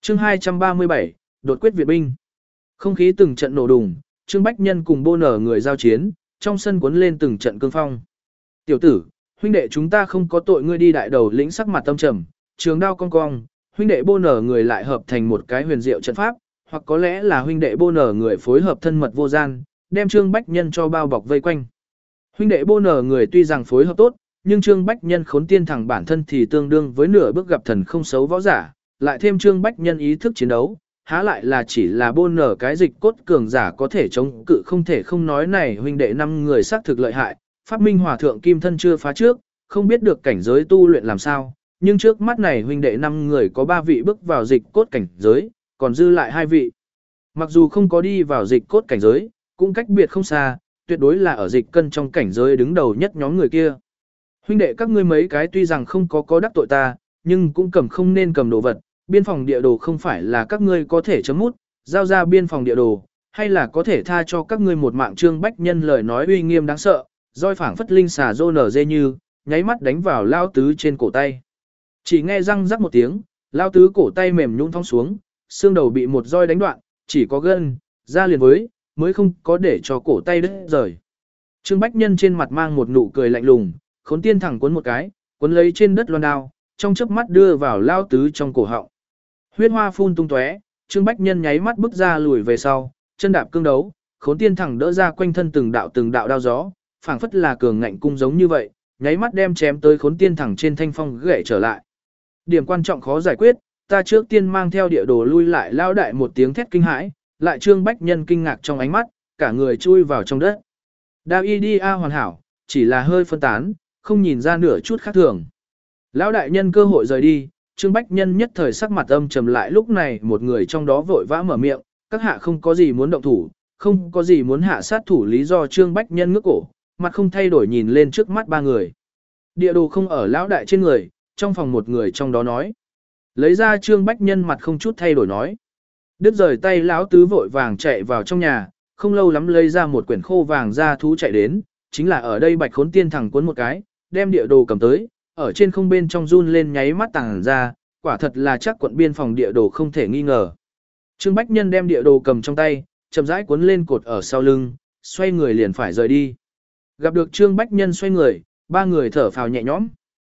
Chương 237, đột quyết Việt binh. Không khí từng trận nổ đùng, Trương Bách Nhân cùng Bô Nở người giao chiến, trong sân cuốn lên từng trận cương phong. Tiểu tử, huynh đệ chúng ta không có tội, ngươi đi đại đầu lĩnh sắc mặt tâm trầm, trường đao cong cong, huynh đệ Bô Nở người lại hợp thành một cái huyền diệu trận pháp, hoặc có lẽ là huynh đệ Bô Nở người phối hợp thân mật vô gian, đem Trương Bách Nhân cho bao bọc vây quanh. Huynh đệ Bô Nở người tuy rằng phối hợp tốt, nhưng Trương Bách Nhân khốn tiên thẳng bản thân thì tương đương với nửa bước gặp thần không xấu võ giả, lại thêm Trương Bách Nhân ý thức chiến đấu, há lại là chỉ là Bô Nở cái dịch cốt cường giả có thể chống cự, không thể không nói này huynh đệ 5 người xác thực lợi hại, Pháp Minh Hòa thượng kim thân chưa phá trước, không biết được cảnh giới tu luyện làm sao, nhưng trước mắt này huynh đệ 5 người có 3 vị bước vào dịch cốt cảnh giới, còn dư lại 2 vị. Mặc dù không có đi vào dịch cốt cảnh giới, cũng cách biệt không xa, tuyệt đối là ở dịch cân trong cảnh giới đứng đầu nhất nhóm người kia. Huynh đệ các ngươi mấy cái tuy rằng không có đắc tội ta, nhưng cũng cầm không nên cầm đồ vật, biên phòng địa đồ không phải là các ngươi có thể chấm mút, giao ra biên phòng địa đồ, hay là có thể tha cho các ngươi một mạng. Trương Bách Nhân lời nói uy nghiêm đáng sợ, roi phảng phất linh xà rô nở dê như, nháy mắt đánh vào lao tứ trên cổ tay. Chỉ nghe răng rắc một tiếng, lao tứ cổ tay mềm nhũn thong xuống, xương đầu bị một roi đánh đoạn, chỉ có gân, da liền với, mới không có để cho cổ tay đứt rời. Trương Bách Nhân trên mặt mang một nụ cười lạnh lùng, khốn tiên thẳng cuốn một cái, cuốn lấy trên đất loan đao, trong chớp mắt đưa vào lao tứ trong cổ họng. Huyết hoa phun tung tóe, Trương Bách Nhân nháy mắt bước ra lùi về sau, chân đạp cương đấu, khốn tiên thẳng đỡ ra quanh thân từng đạo đao gió, phảng phất là cường ngạnh cung giống như vậy, nháy mắt đem chém tới khốn tiên thẳng trên thanh phong gãy trở lại. Điểm quan trọng khó giải quyết, ta trước tiên mang theo địa đồ lui lại. Lao đại một tiếng thét kinh hãi, lại Trương Bách Nhân kinh ngạc trong ánh mắt, cả người chui vào trong đất. Đao y đi a hoàn hảo, chỉ là hơi phân tán, không nhìn ra nửa chút khác thường. Lão đại nhân cơ hội rời đi, Trương Bách Nhân nhất thời sắc mặt âm trầm lại. Lúc này một người trong đó vội vã mở miệng, các hạ không có gì muốn động thủ, không có gì muốn hạ sát thủ. Lý do Trương Bách Nhân ngước cổ, mặt không thay đổi nhìn lên trước mắt 3 người. Địa đồ không ở lão đại trên người, trong phòng một người trong đó nói. Lấy ra. Trương Bách Nhân mặt không chút thay đổi nói. Đứt rời tay lão tứ vội vàng chạy vào trong nhà, không lâu lắm lấy ra một quyển khô vàng ra thú chạy đến, chính là ở đây bạch khốn tiên thẳng cuốn một cái, đem địa đồ cầm tới, ở trên không bên trong run lên nháy mắt tàng ra, quả thật là chắc quận biên phòng địa đồ không thể nghi ngờ. Trương Bách Nhân đem địa đồ cầm trong tay, chậm rãi cuốn lên cột ở sau lưng, xoay người liền phải rời đi. Gặp được Trương Bách Nhân xoay người, 3 người thở phào nhẹ nhõm.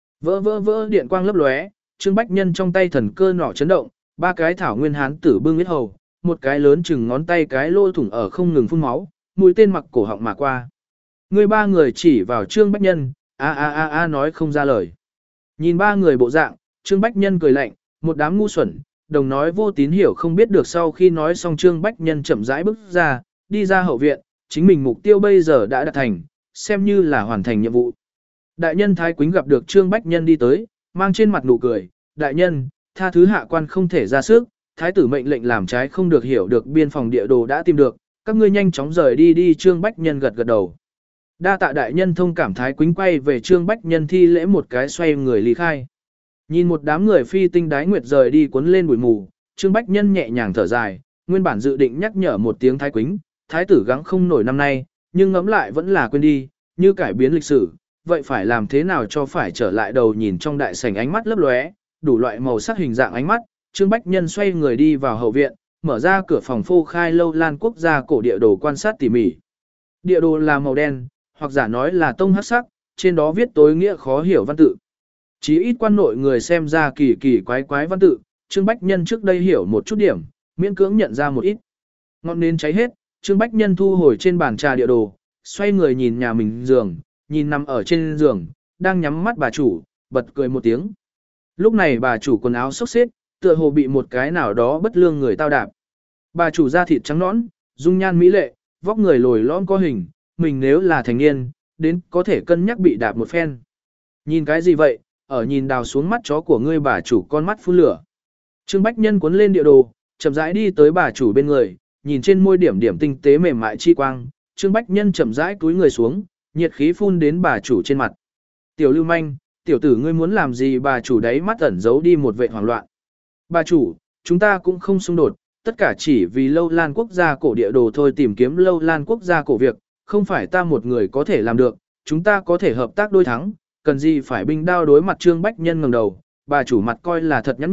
Vỡ điện quang lấp lóe, Trương Bách Nhân trong tay thần cơ nỏ chấn động, 3 cái thảo nguyên hán tử bưng huyết hầu, một cái lớn chừng ngón tay cái lỗ thủng ở không ngừng phun máu, mũi tên mặc cổ họng mà qua. Người 3 người chỉ vào Trương Bách Nhân, a nói không ra lời. Nhìn 3 người bộ dạng, Trương Bách Nhân cười lạnh, một đám ngu xuẩn, đồng nói vô tín hiểu không biết được. Sau khi nói xong Trương Bách Nhân chậm rãi bước ra, đi ra hậu viện, chính mình mục tiêu bây giờ đã đạt thành, xem như là hoàn thành nhiệm vụ. Đại nhân Thái Quýnh gặp được Trương Bách Nhân đi tới, mang trên mặt nụ cười, đại nhân, tha thứ hạ quan không thể ra sức, thái tử mệnh lệnh làm trái không được, hiểu được biên phòng địa đồ đã tìm được, các ngươi nhanh chóng rời đi đi. Trương Bách Nhân gật gật đầu. Đa tạ đại nhân thông cảm. Thái Quýnh quay về Trương Bách Nhân thi lễ một cái, xoay người ly khai. Nhìn một đám người phi tinh đái nguyệt rời đi cuốn lên bụi mù, Trương Bách Nhân nhẹ nhàng thở dài, nguyên bản dự định nhắc nhở một tiếng Thái Quýnh, thái tử gắng không nổi năm nay, nhưng ngẫm lại vẫn là quên đi, như cải biến lịch sử, vậy phải làm thế nào cho phải trở lại đầu. Nhìn trong đại sảnh ánh mắt lấp lóe, đủ loại màu sắc hình dạng ánh mắt, Trương Bách Nhân xoay người đi vào hậu viện, mở ra cửa phòng phô khai Lâu Lan quốc gia cổ địa đồ quan sát tỉ mỉ. Địa đồ là màu đen, hoặc giả nói là tông hắc sắc, trên đó viết tối nghĩa khó hiểu văn tự. Chí ít quan nội người xem ra kỳ kỳ quái văn tự, Trương Bách Nhân trước đây hiểu một chút điểm, miễn cưỡng nhận ra một ít. Ngọn nến cháy hết, Trương Bách Nhân thu hồi trên bàn trà địa đồ, xoay người nhìn nhà mình giường, nhìn nằm ở trên giường, đang nhắm mắt bà chủ, bật cười một tiếng. Lúc này bà chủ quần áo xốc xếp, tựa hồ bị một cái nào đó bất lương người tao đạp. Bà chủ da thịt trắng nõn, dung nhan mỹ lệ, vóc người lồi lõm có hình, mình nếu là thành niên, đến có thể cân nhắc bị đạp một phen. Nhìn cái gì vậy, ở nhìn đào xuống mắt chó của ngươi. Bà chủ con mắt phun lửa. Trương Bách Nhân cuốn lên địa đồ, chậm rãi đi tới bà chủ bên người, nhìn trên môi điểm điểm tinh tế mềm mại chi quang, Trương Bách Nhân chậm rãi cúi người xuống, nhiệt khí phun đến bà chủ trên mặt. Tiểu lưu manh, tiểu tử ngươi muốn làm gì? Bà chủ đáy mắt ẩn giấu đi một vẻ hoảng loạn. Bà chủ, chúng ta cũng không xung đột, tất cả chỉ vì Lâu Lan quốc gia cổ địa đồ thôi. Tìm kiếm Lâu Lan quốc gia cổ việc, không phải ta một người có thể làm được, chúng ta có thể hợp tác đôi thắng, cần gì phải binh đao đối mặt. Trương Bách Nhân ngẩng đầu, bà chủ mặt coi là thật nhắn nhủi,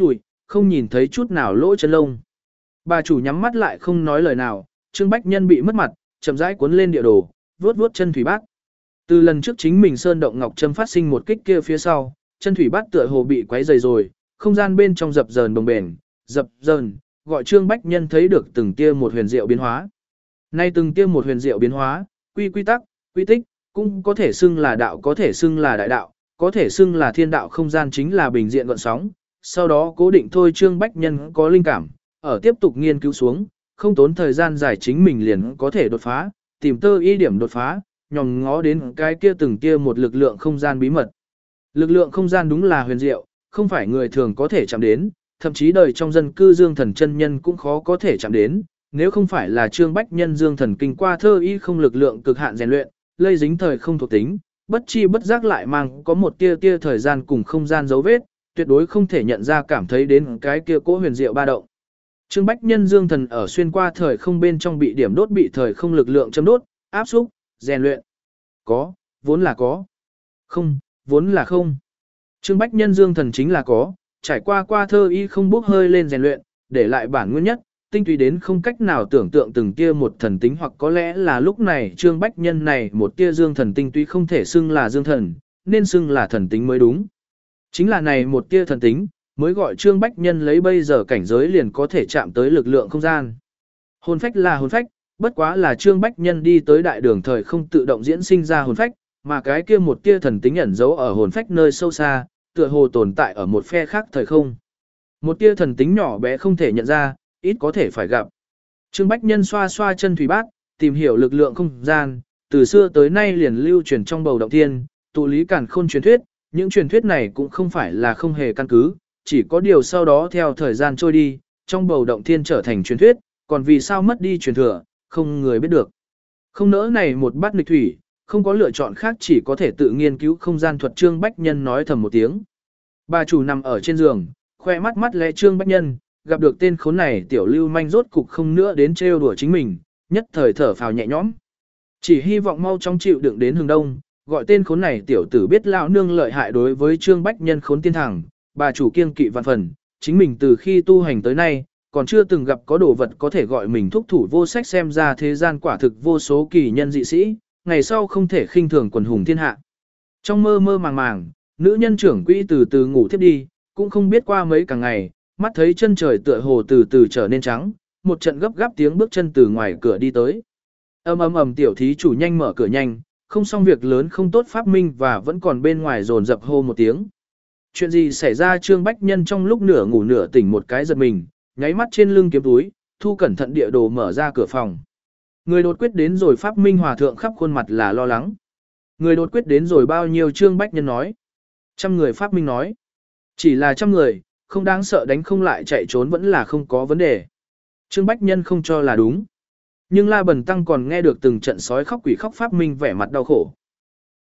không nhìn thấy chút nào lỗ chân lông. Bà chủ nhắm mắt lại không nói lời nào, Trương Bách Nhân bị mất mặt, chậm rãi cuốn lên địa đồ, vuốt vuốt chân thủy bát. Từ lần trước chính mình sơn động ngọc châm phát sinh một kích kia phía sau, chân thủy bát tựa hồ bị quấy dày rồi, không gian bên trong dập dờn bồng bềnh, dập dờn, gọi Trương Bách Nhân thấy được từng tia một huyền diệu biến hóa. Nay từng tia một huyền diệu biến hóa, quy tắc, quy tích, cũng có thể xưng là đạo, có thể xưng là đại đạo, có thể xưng là thiên đạo, không gian chính là bình diện gợn sóng. Sau đó cố định thôi, Trương Bách Nhân có linh cảm, ở tiếp tục nghiên cứu xuống, không tốn thời gian dài chính mình liền có thể đột phá, tìm tơ ý điểm đột phá, nhòm ngó đến cái kia từng kia một lực lượng không gian bí mật. Lực lượng không gian đúng là huyền diệu, không phải người thường có thể chạm đến, thậm chí đời trong dân cư Dương Thần chân nhân cũng khó có thể chạm đến, nếu không phải là Trương Bách Nhân Dương Thần kinh qua thơ y không lực lượng cực hạn rèn luyện, lây dính thời không thuộc tính, bất chi bất giác lại mang có một tia tia thời gian cùng không gian dấu vết, tuyệt đối không thể nhận ra cảm thấy đến cái kia cỗ huyền diệu ba động. Trương Bách Nhân Dương Thần ở xuyên qua thời không bên trong bị điểm đốt, bị thời không lực lượng châm đốt, áp xúc, rèn luyện. Có, vốn là có. Không, vốn là không. Trương Bách Nhân Dương Thần chính là có, trải qua qua thơ y không bốc hơi lên rèn luyện, để lại bản nguyên nhất, tinh túy đến không cách nào tưởng tượng từng tia một thần tính, hoặc có lẽ là lúc này Trương Bách Nhân này một tia Dương Thần tinh túy không thể xưng là Dương Thần, nên xưng là thần tính mới đúng. Chính là này một tia thần tính, mới gọi Trương Bách Nhân lấy bây giờ cảnh giới liền có thể chạm tới lực lượng không gian. Hồn phách là hồn phách, bất quá là Trương Bách Nhân đi tới đại đường thời không tự động diễn sinh ra hồn phách, mà cái kia một tia thần tính ẩn giấu ở hồn phách nơi sâu xa, tựa hồ tồn tại ở một phe khác thời không. Một tia thần tính nhỏ bé không thể nhận ra, ít có thể phải gặp. Trương Bách Nhân xoa xoa chân thủy bát, tìm hiểu lực lượng không gian, từ xưa tới nay liền lưu truyền trong bầu động thiên, tụ lý càn khôn truyền thuyết, những truyền thuyết này cũng không phải là không hề căn cứ, chỉ có điều sau đó theo thời gian trôi đi, trong bầu động thiên trở thành truyền thuyết, còn vì sao mất đi truyền thừa, không người biết được. Không nỡ này một bát nghịch thủy, không có lựa chọn khác, chỉ có thể tự nghiên cứu không gian thuật. Trương Bách Nhân nói thầm một tiếng. Bà chủ nằm ở trên giường, khoe mắt mắt lẽ Trương Bách Nhân, gặp được tên khốn này tiểu lưu manh rốt cục không nữa đến trêu đùa chính mình, nhất thời thở phào nhẹ nhõm. Chỉ hy vọng mau chóng chịu đựng đến hướng đông, gọi tên khốn này tiểu tử biết lão nương lợi hại. Đối với Trương Bách Nhân khốn tiên thẳng, bà chủ kiêng kỵ vạn phần, chính mình từ khi tu hành tới nay, còn chưa từng gặp có đồ vật có thể gọi mình thúc thủ vô sách, xem ra thế gian quả thực vô số kỳ nhân dị sĩ, ngày sau không thể khinh thường quần hùng thiên hạ. Trong mơ mơ màng màng, nữ nhân trưởng quỹ từ từ ngủ thiếp đi, cũng không biết qua mấy cả ngày, mắt thấy chân trời tựa hồ từ từ trở nên trắng, một trận gấp gáp tiếng bước chân từ ngoài cửa đi tới. Ầm ầm ầm, tiểu thí chủ nhanh mở cửa nhanh, không xong việc lớn không tốt phát minh, và vẫn còn bên ngoài dồn dập hô một tiếng. Chuyện gì xảy ra? Trương Bách Nhân trong lúc nửa ngủ nửa tỉnh một cái giật mình, nháy mắt trên lưng kiếm túi, thu cẩn thận địa đồ mở ra cửa phòng. Người đột quyết đến rồi. Pháp Minh Hòa thượng khắp khuôn mặt là lo lắng. Người đột quyết đến rồi bao nhiêu? Trương Bách Nhân nói. 100 người. Pháp Minh nói. Chỉ là 100 người, không đáng sợ, đánh không lại chạy trốn vẫn là không có vấn đề. Trương Bách Nhân không cho là đúng. Nhưng La Bần Tăng còn nghe được từng trận sói khóc quỷ khóc. Pháp Minh vẻ mặt đau khổ.